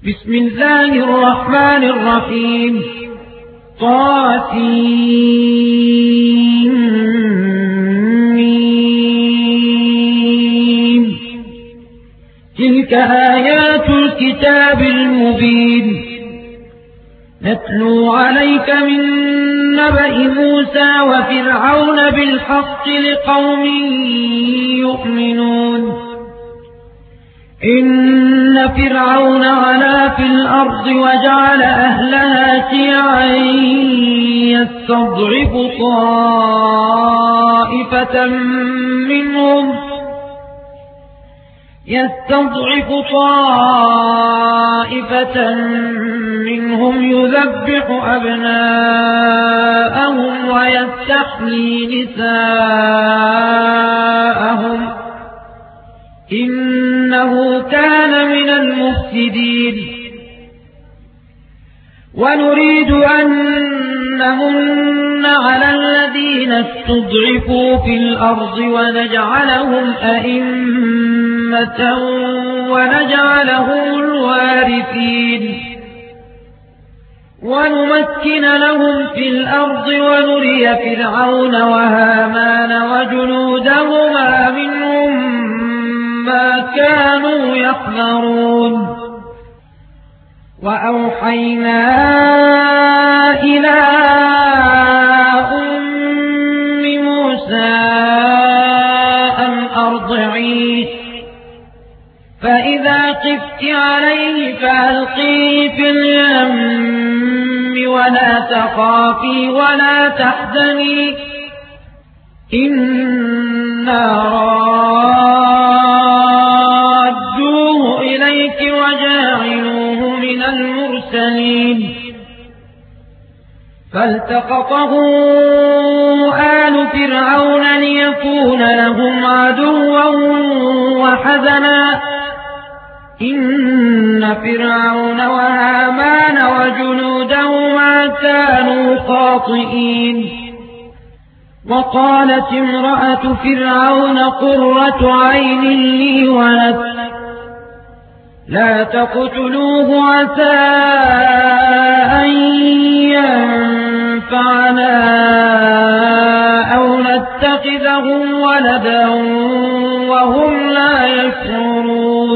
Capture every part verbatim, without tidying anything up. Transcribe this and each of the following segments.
بسم الله الرحمن الرحيم. طاسين. تلك آيات الكتاب المبين. نتلو عليك من نبأ موسى وفرعون بالحق لقوم يؤمنون. إن فرعون علا في الأرض وجعل أهلها شيعا يستضعف طائفة منهم يستضعف طائفة منهم يذبح أبناءهم ويستحيي نساءهم إنه كان من المفسدين. ونريد أن نمن على الذين استضعفوا في الأرض ونجعلهم أئمة ونجعلهم الوارثين ونمكن لهم في الأرض ونري فرعون وهامان وجنودهما منهم ما كانوا يحذرون. وأوحينا إلى أم موسى أن أرضعيه فإذا خفت عليه فألقيه في اليم ولا تخافي ولا تحزني إنا رادوه إليك وجاعلوه من المرسلين. فالتقطه آل فرعون ليكون لهم عدوا وحزنا إن فرعون وهامان وجنودهما كانوا خاطئين. وقالت امرأة فرعون قرة عين لي ولك لا تقتلوه عسى أن ينفعنا أو نتخذه ولدا وهم لا يشعرون.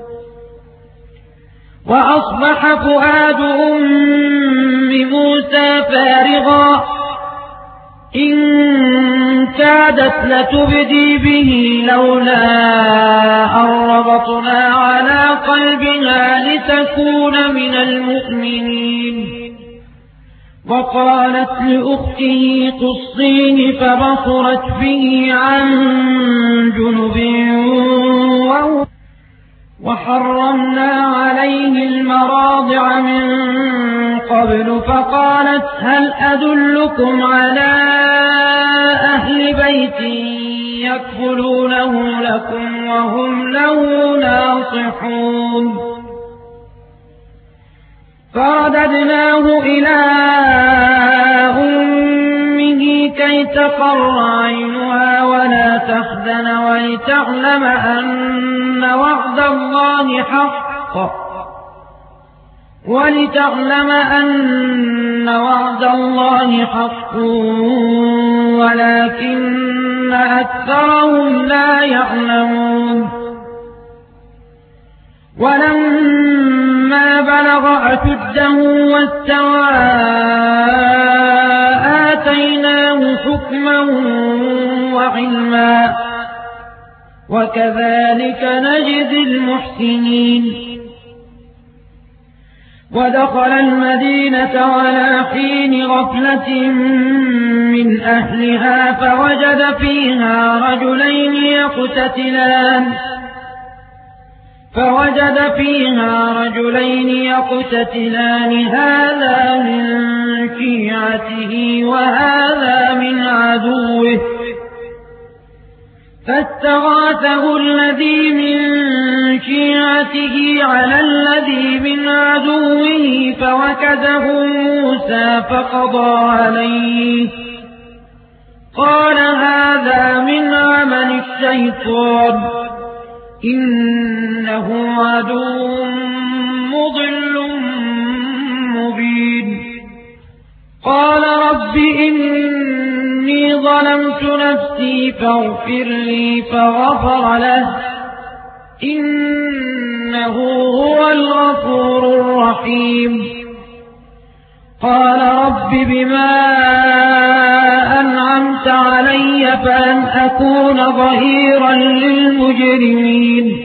وأصبح فؤاد أم موسى فارغا إن كادت لتبدي به لولا أن ربطنا على قلبها لتكون من المؤمنين. وقالت لأخته قصيه فبصرت به عن جنب وحرمنا عليه المراضع من قبل فقالت هل أدلكم على أهل بيت يكفلونه لكم وهم له ناصحون. فرددناه إلى أمه كي تقر عينها ولا تحزن ولتعلم أن وعد الله حق ولتعلم أن وعد الله حق ولكن أكثرهم لا يعلمون. ولما بلغ أشده واستوى آتيناه حكما وعلما وكذلك نجزي المحسنين. ودخل المدينة على حين غفلة من أهلها فوجد فيها رجلين يقتتلان فوجد فيها رجلين يقتتلان هذا من شيعته وهذا من عدوه فاستغاثه الذي من شيعته على الذي من عدوه فوكزه موسى فقضى عليه قال هذا من عمل الشيطان إنه عدو مضل قال رب إني ظلمت نفسي فاغفر لي فغفر له إنه هو الغفور الرحيم قال رب بما أنعمت علي فلن أكون ظهيرا للمجرمين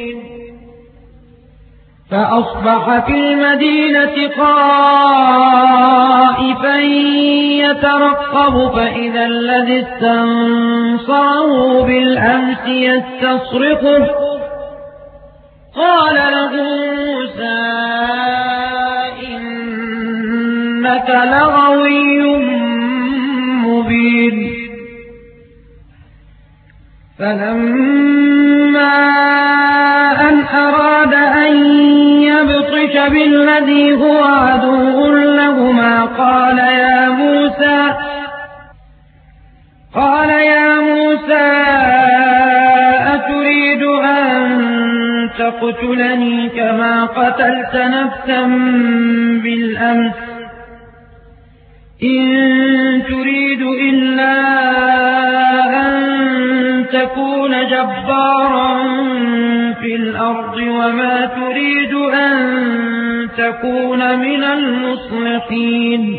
فأصبح في المدينة خائفا يترقب فإذا الذي استنصره بالأمس يستصرخه قال له موسى إنك لغوي مبين فلما أن أراد أن يبطش بالذي هو عدو لهما قال يا موسى قال يا موسى أتريد أن تقتلني كما قتلت نفسا بالأمس إن تريد إلا أن تكون جبارا في الأرض وما تريد أن تكون من المصلحين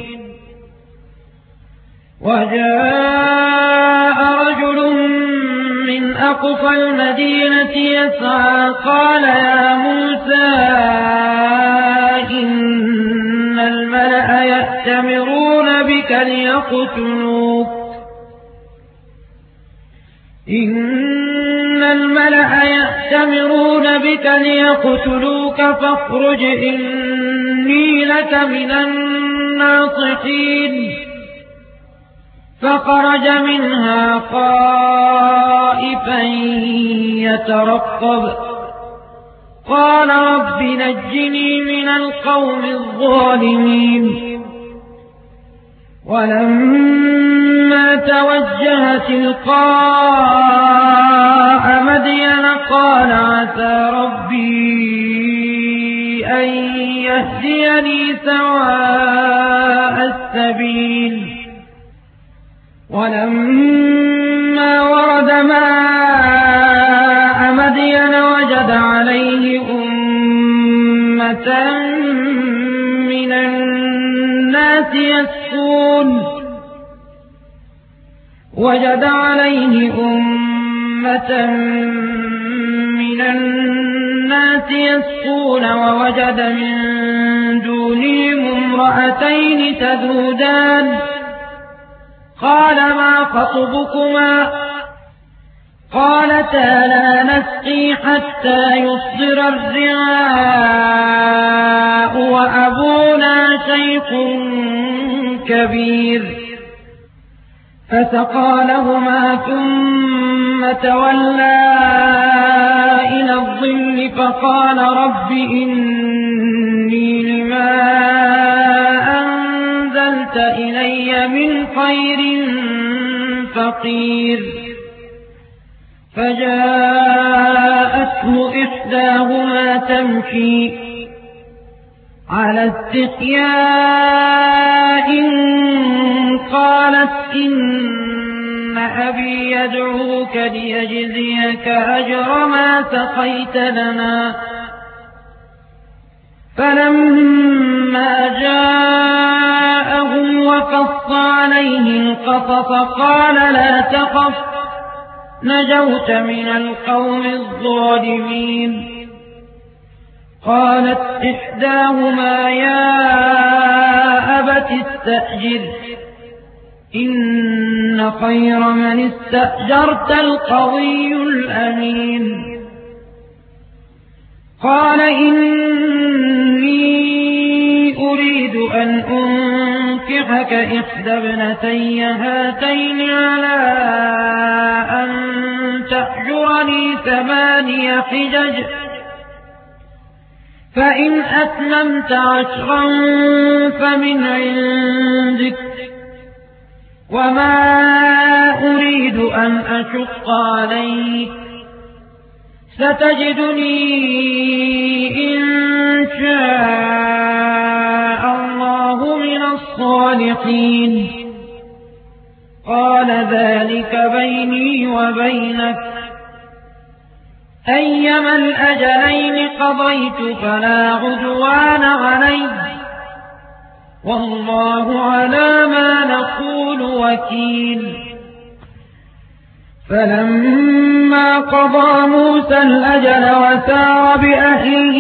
وجاء رجل من أقصى المدينة يسعى قال يا موسى إن الملأ يأتمرون بك ليقتلوك إن الملأ يأتمرون بك ليقتلوك فاخرج إني لك من الناصحين فخرج منها خائفا يترقب قال رب نجني من القوم الظالمين ولما توجه تلقاء مدين قال عسى ربي أن يهديني سواء السبيل ولما ورد ماء مدين وجد عليه أمة من الناس يسقون وجد عليه أمة من الناس يسقون ووجد من دونهم امرأتين تذودان قال ما خطبكما قالتا لا نسقي حتى يصدر الرعاء وأبونا شيخ كبير فسقى لهما ثم تولى إلى الظل فقال رب إني لما أنزلت إلي من خير فقير فجاءته إحداهما تمشي على استحياء قالت إن أبي يدعوك ليجزيك أجر ما سقيت لنا فلما جاءهم وقص عليه القصص قال لا تخف نجوت من القوم الظالمين قالت إحداهما يا أبت استأجر إن خير من استأجرت القوي الأمين قال إني أريد أن أنكحك إحدى ابنتي هاتين على أن تأجرني ثماني حجج فإن أتممت عشرا فمن عندك وما أريد أن أشق عليك ستجدني إن شاء الله من الصالحين وبينك أيما الأجلين قضيت فلا عدوان علي والله على ما نقول وكيل. فلما قضى موسى الأجل وسار بأهله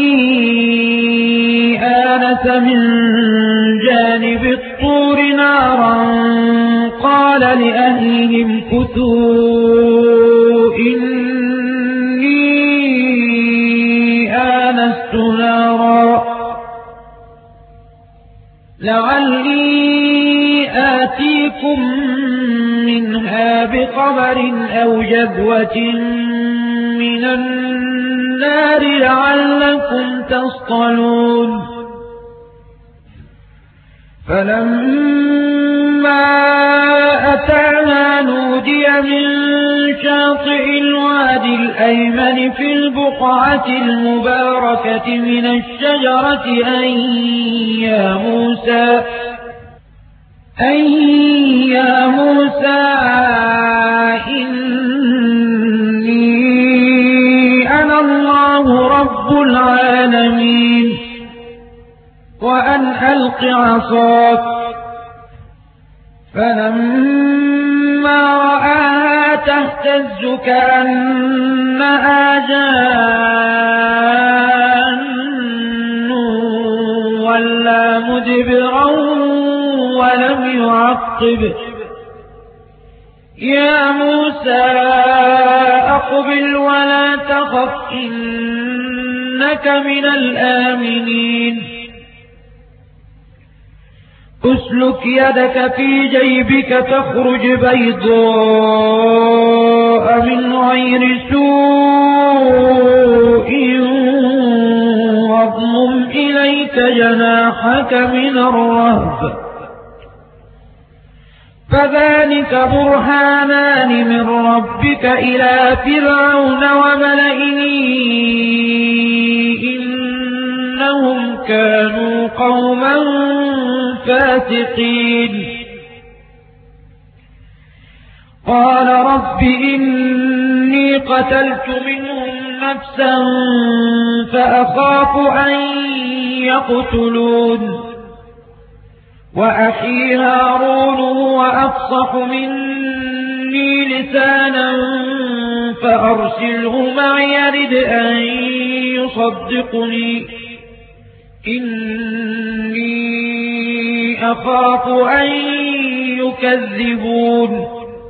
آنس من جانب الطور نارا قال لأهلهم كثوا إني آنست نارا لعلي آتيكم منها بخبر أو جذوة من النار لعلكم تصطلون. فلما أتاها نودي من شاطئ الوادي الأيمن في البقعة المباركة من الشجرة أن يا موسى أي يا موسى إني أنا الله رب العالمين وأن ألق عصاك. فلما رآها تهتز كأنها جان ولا مدبرا ولم يعقب يا موسى أقبل ولا تخف إنك من الآمنين. اسلك يدك في جيبك تخرج بيضاء من غير سوء واضمم إليك جناحك من الرهب فذلك برهانان من ربك إلى فرعون وملئه إنهم كانوا قوما فاسقين. قال رب إني قتلت منهم نفسا فأخاف أن يقتلون وأخي هارون هو أفصح مني لسانا فأرسله معي يرد أن يصدقني إني أخاف أن يكذبون.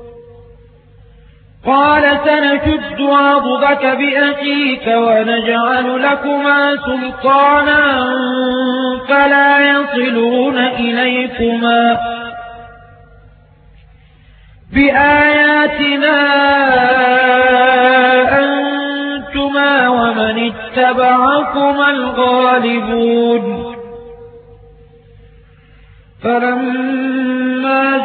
قال سنشد عضدك بأخيك ونجعل لكما سلطانا فلا يصلون إليكما بآياتنا أنتما ومن اتبعكما الغالبون. فلما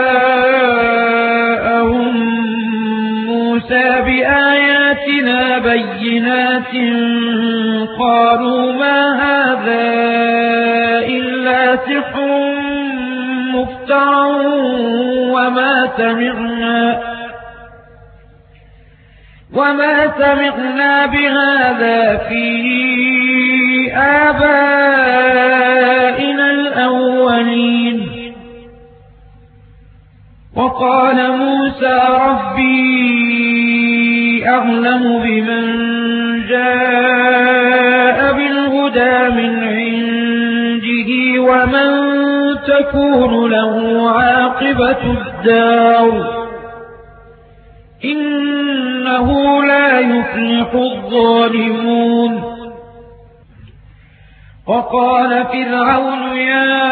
جاءهم موسى بآياتنا بينات قالوا ما هذا إلا سحر مفترى وما سمعنا وما سمعنا بهذا في آبائنا الأولين. وقال موسى ربي أعلم بمن جاء بالهدى من عنده ومن تكون له عاقبة الدار إنه لا يفلح الظالمون. وقال فرعون يا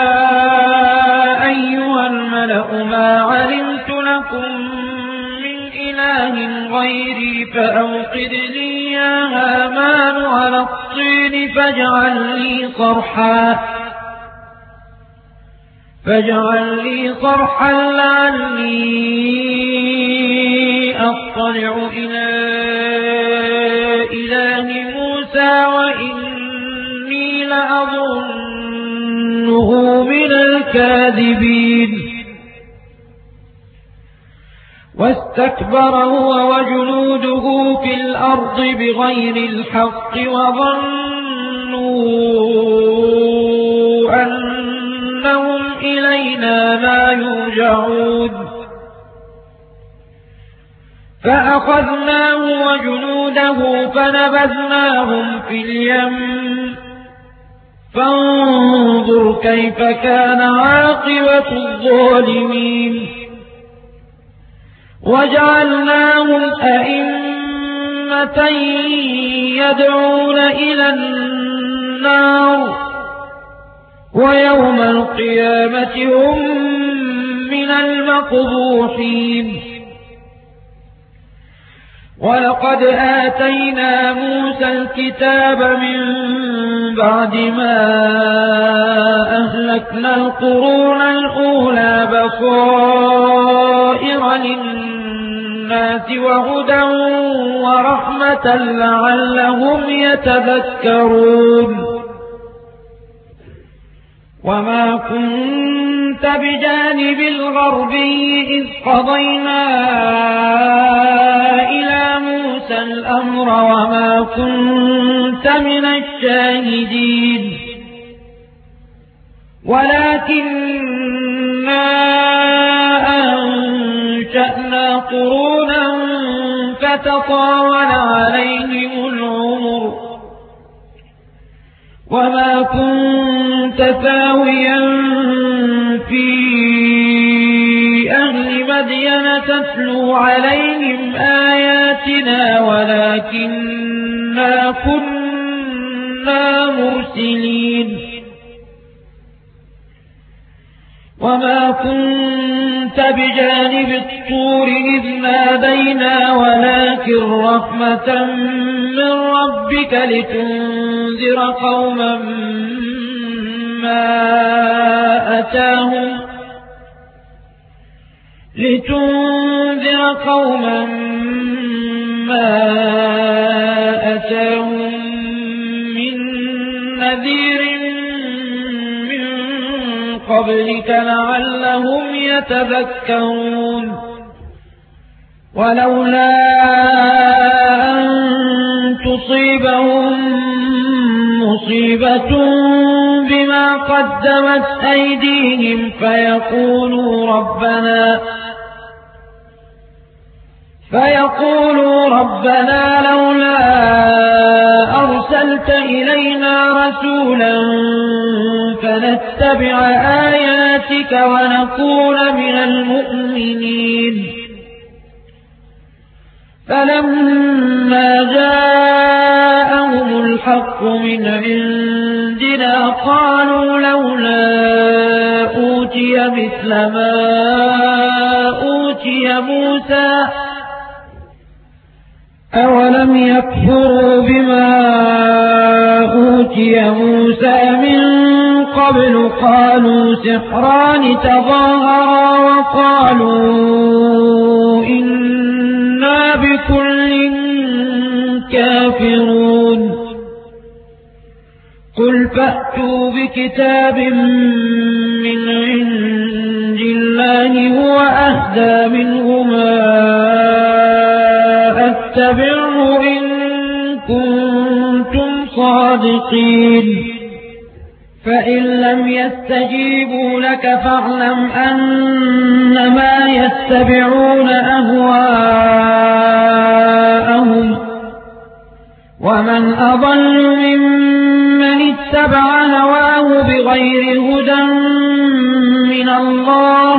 أيها الملأ ما علمت لكم من إله غيري فأوقد لي يا هامان على الطين فاجعل لي صرحا فاجعل لي صرحا لعلي أطلع إلى إله موسى وإني لأظنه من الكاذبين. واستكبر هو وجنوده في الأرض بغير الحق وظنوا أنهم إلينا لا يرجعون فأخذناه وجنوده فنبذناهم في اليم فانظر كيف كان عاقبة الظالمين وجعلناهم أئمة يدعون إلى النار ويوم القيامة هم من المقبوحين ولقد آتينا موسى الكتاب من بعد ما أهلكنا القرون الأولى بصائر للناس وهدى ورحمة لعلهم يتذكرون وما كنت بجانب الغربي إذ قضينا إلى موسى الأمر وما كنت من الشاهدين ولكننا أنشأنا قرونا فتطاول عليهم العمر وما كنت ثاويا في أهل مدين تتلو عليهم آياتنا ولكننا كنا مرسلين وما كنت بجانب الطور إذ نادينا ولكن رحمة من ربك لتنذر قوما ما أتاهم لتنذر قوما ما أتاهم من نذير من قبلك لعلهم يتذكرون ولولا أن تصيبهم مصيبة بما قدمت أيديهم فيقولوا ربنا فيقولوا ربنا لولا أرسلت إلينا رسولا فنتبع آياتك ونكون من المؤمنين فلما جاءهم الحق من عندنا قالوا لولا أوتي مثل ما أوتي موسى أولم يكفروا بما أوتي موسى من قبل قالوا سحران تظاهرا وقالوا إنا بكل كافرون قل فأتوا بكتاب من عند الله هو أهدى منهما اتبعه إن كنتم صادقين فإن لم يستجيبوا لك فاعلم أنما يتبعون أهواءهم ومن أضل ممن اتبع هواه بغير هدى من الله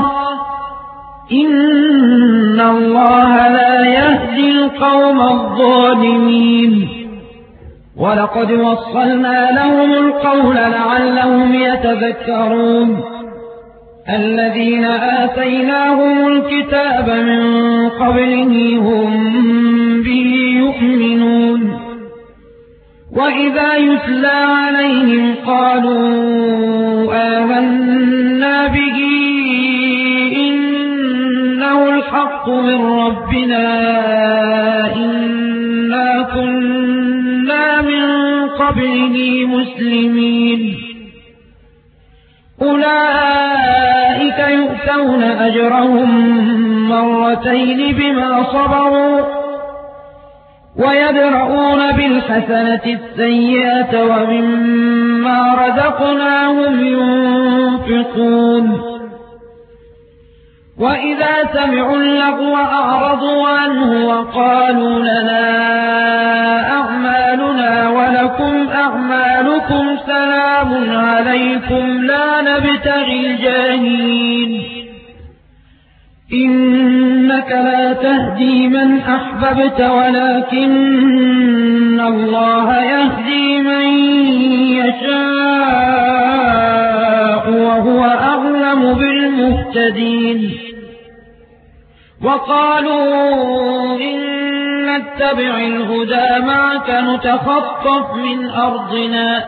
إن الله لا يهدي القوم الظالمين ولقد وصلنا لهم القول لعلهم يتذكرون الذين آتيناهم الكتاب من قبله هم به يؤمنون وإذا يتلى عليهم قالوا آمنا به إنه الحق من ربنا إنا كنا من قبله مسلمين أولئك يؤتون أجرهم مرتين بما صبروا ويدرؤون بالحسنة السيئة ومما رزقناهم ينفقون وإذا سمعوا اللغو أعرضوا عنه وقالوا لنا أعمالنا ولكم أعمالكم سلام عليكم لا نبتغي الجاهلين إنك لا تهدي من أحببت ولكن الله يهدي من يشاء وهو أعلم بالمهتدين وقالوا إن نتبع الهدى معك نتخطف من أرضنا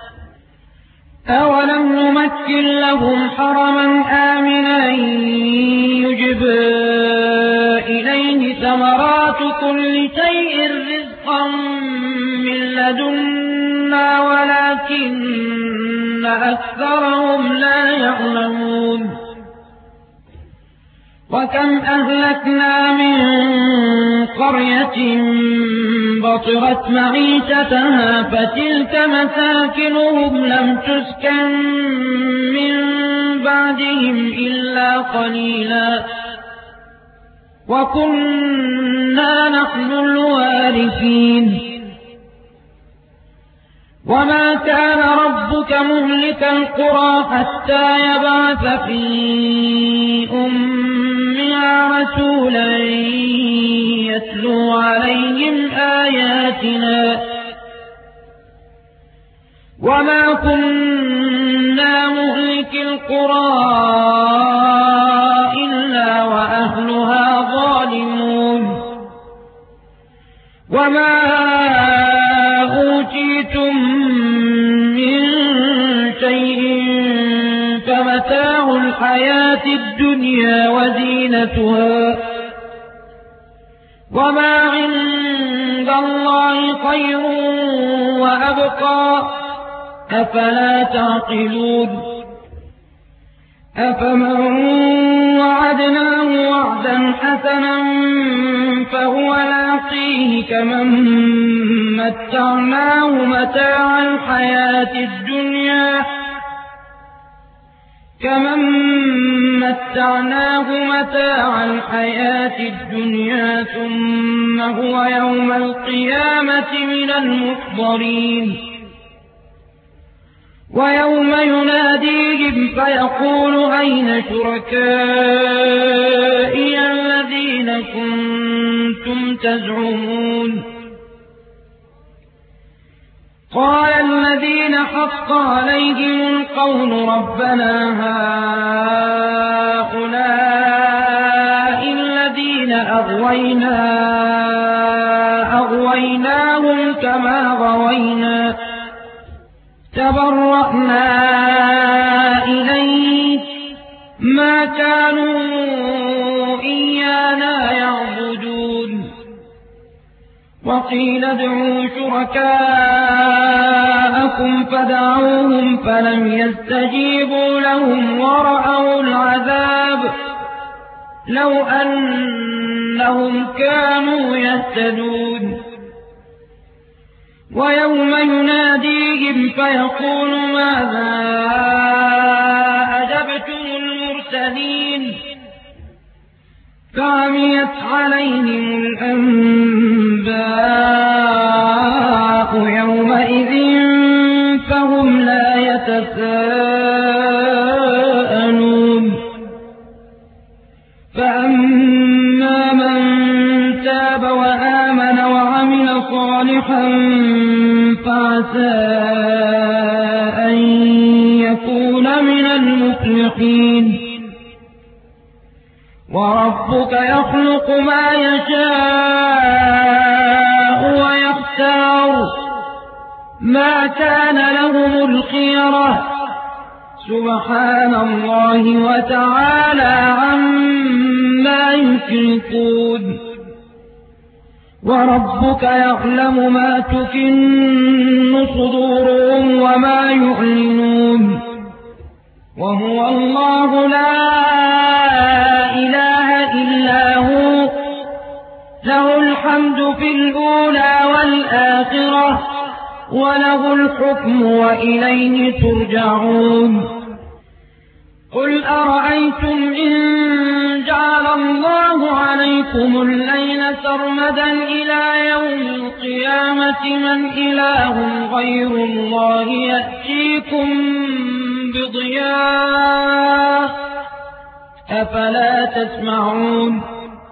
أولم نمكن لهم حرما آمنا يجبى إليه ثمرات كل شيء رزقا من لدنا ولكن أكثرهم لا يعلمون وكم أهلكنا من قرية بطرت معيشتها فتلك مساكنهم لم تسكن من بعدهم إلا قليلا وكنا نحن الوارثين وما كان ربك مهلك القرى حتى يبعث في أمها رسولا يتلو عليهم آياتنا وما كنا مهلك القرى إلا وأهلها ظالمون وما أوتيتم من شيء فمتاع الحياة الدنيا وزينتها وما عند الله خير وأبقى أفلا تعقلون أفمن وعدناه وعدا حسنا فهو لاقيه كمن متعناه متاع الحياة الدنيا كمن متعناه متاع الحياة الدنيا ثم هو يوم القيامة من المحضرين ويوم يناديهم فيقول أين شركائي الذين كنتم تزعمون قال الذين حق عليهم القول ربنا هؤلاء الذين أغوينا أغويناهم كما غوينا تبرأنا إليك ما كانوا إيانا يعبدون وقيل ادعوا شركاءكم فدعوهم فلم يستجيبوا لهم ورأوا العذاب لو أنهم كانوا يهتدون ويوم يناديهم فيقول ماذا أجبتم المرسلين فعميت عليهم الأنباء يومئذ فهم لا يتساءلون فأما من تاب وآمن وعمل صالحا فعسى أن يكون من المفلحين وربك يخلق ما يشاء ويختار ما كان لهم الخيرة سبحان الله وتعالى عما يشركون وربك يعلم ما تكن صدورهم وما يعلنون وهو الله لا إله إلا الأولى والآخرة وله الحكم وإليه ترجعون قل أرأيتم إن جعل الله عليكم الليل سرمدا إلى يوم القيامة من إله غير الله يأتيكم بضياء أفلا تسمعون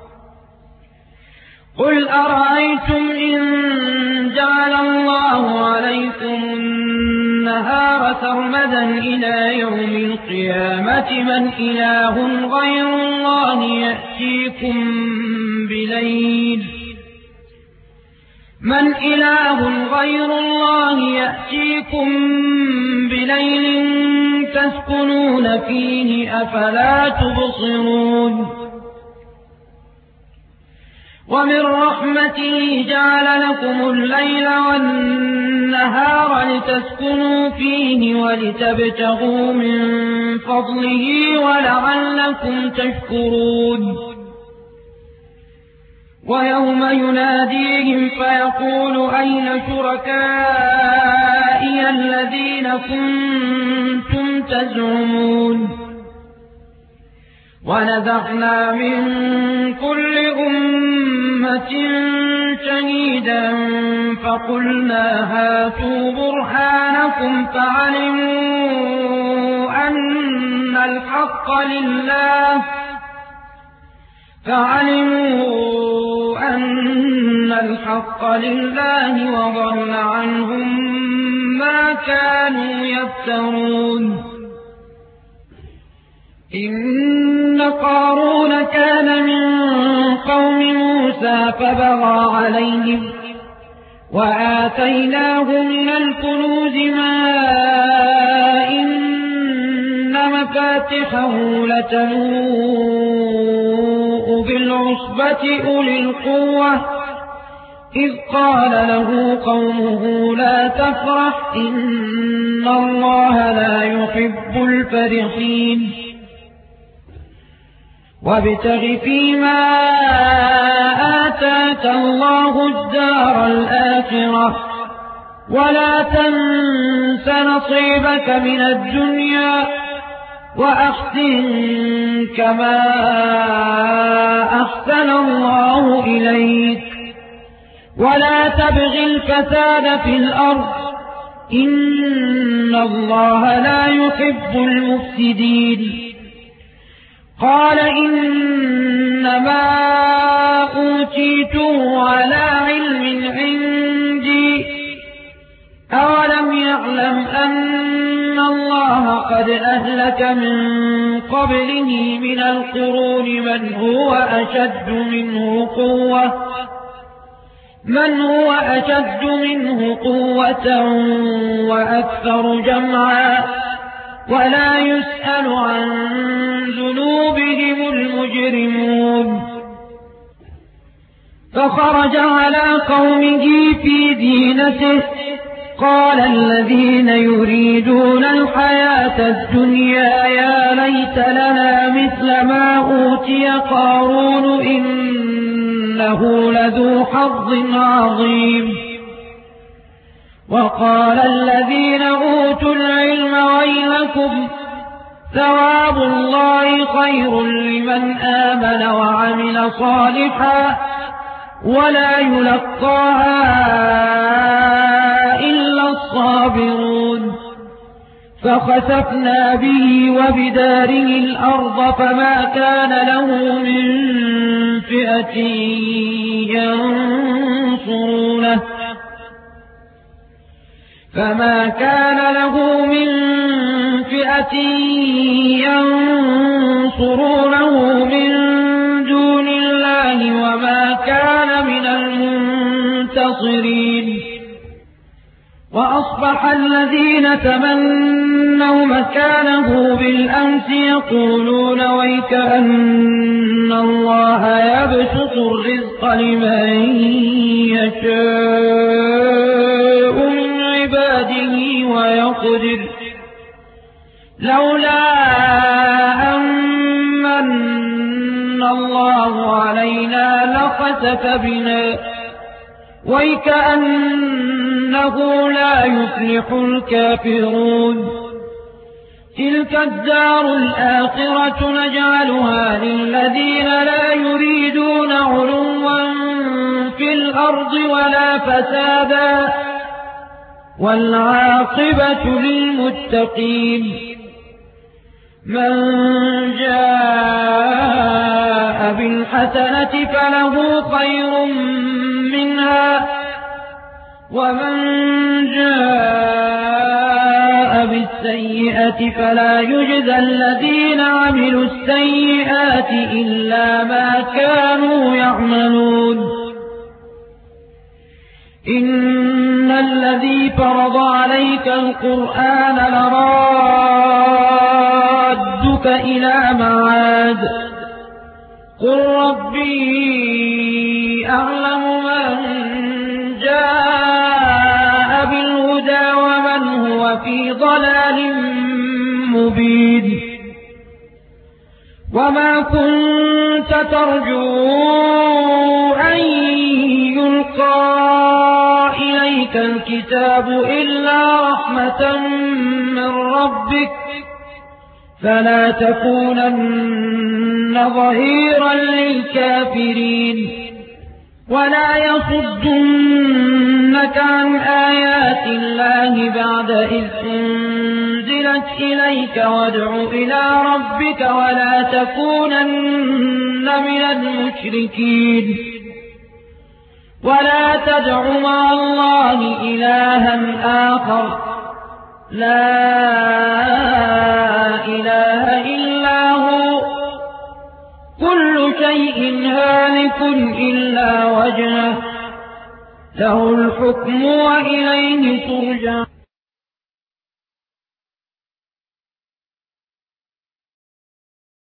قل أرأيتم إن جعل الله عليكم النهار سرمدا إلى يوم القيامة من إله غير الله يأتيكم بليل من إله غير الله يأتيكم بليل تسكنون فيه أفلا تبصرون ومن رحمته جعل لكم الليل والنهار لتسكنوا فيه ولتبتغوا من فضله ولعلكم تشكرون ويوم يناديهم فيقول أين شركائي الذين كنتم تزعمون ونزعنا من كل أمة شهيدا فقلنا هاتوا برهانكم فعلموا أن الحق لله فعلموا أن الحق لله وضل عنهم ما كانوا يفترون إن قارون كان من قوم موسى فبغى عليهم وآتيناه من الكنوز ما إن مفاتحه لتنوء بالعصبة أولي القوة إذ قال له قومه لا تفرح إن الله لا يحب الفرحين وابتغ فيما آتاك الله الدار الآخرة ولا تنس نصيبك من الدنيا وأحسن كما أحسن الله إليك ولا تبغ الفساد في الأرض إن الله لا يحب المفسدين قال إنما أوتيته على علم عندي أولم يعلم أن الله قد أهلك من قبله من القرون من هو أشد منه قوة من هو أشد منه قوة وأكثر جمعا ولا يسأل عن ذنوبهم المجرمون فخرج على قومه في زينته قال الذين يريدون الحياة الدنيا يا ليت لنا مثل ما أوتي قارون إنه لذو حظ عظيم وقال الذين أوتوا العلم ويلكم ثواب الله خير لمن آمن وعمل صالحا ولا يلقاها إلا الصابرون فخسفنا به وبداره الأرض فما كان له من فئة ينصرونه فما كان له من فئة ينصرونه من دون الله وما كان من المنتصرين وأصبح الذين تمنوا مكانه بالأمس يقولون ويك أن الله يبسط الرزق لمن يشاء من عباده ويقدر لولا أمن الله علينا لخسف بنا وَيْكَأَنَّهُ لَا يُفْلِحُ الْكَافِرُونَ تِلْكَ الدَّارُ الْآخِرَةُ نَجْعَلُهَا لِلَّذِينَ لَا يُرِيدُونَ عُلُوًّا فِي الْأَرْضِ وَلَا فَسَادًا وَالْعَاقِبَةُ لِلْمُتَّقِينَ مَنْ جَاءَ بِالْحَسَنَةِ فَلَهُ خَيْرٌ مِنْهَا وَمَنْ جَاءَ بِالسَّيِّئَةِ فَلَا يُجْزَى الَّذِينَ عَمِلُوا السَّيِّئَاتِ إِلَّا مَا كَانُوا يَعْمَلُونَ إِنَّ الَّذِي فَرَضَ عَلَيْكَ الْقُرْآنَ لَرَادُّكَ إِلَى مَعَادٍ قُلْ رَبِّي أَعْلَمُ مَنْ جَاءَ بِالْهُدَى وَمَنْ هُوَ فِي ضَلَالٍ مُبِينٍ وَمَا كُنْتَ تَرْجُو أَنْ يُلْقَى إِلَيْكَ الْكِتَابُ إِلَّا رَحْمَةً مِّن رَّبِّكَ فَلَا تَكُونَنَّ ظَهِيرًا لِّلْكَافِرِينَ وَلَا يَصُدُّنَّكَ عَنْ آيَاتِ اللَّهِ بَعْدَ إِذْ أُنزِلَتْ إِلَيْكَ وَادْعُ إِلَىٰ رَبِّكَ وَلَا تَكُونَنَّ مِنَ الْمُشْرِكِينَ وَلَا تَدْعُ مَعَ اللَّهِ إِلَٰهًا آخَرَ لَا إِلَٰهَ إِلَّا هُوَ كُلُّ شَيْءٍ هَالِكٌ إِلَّا وَجْهَهُ لَهُ الْحُكْمُ وَإِلَيْهِ تُرْجَعُونَ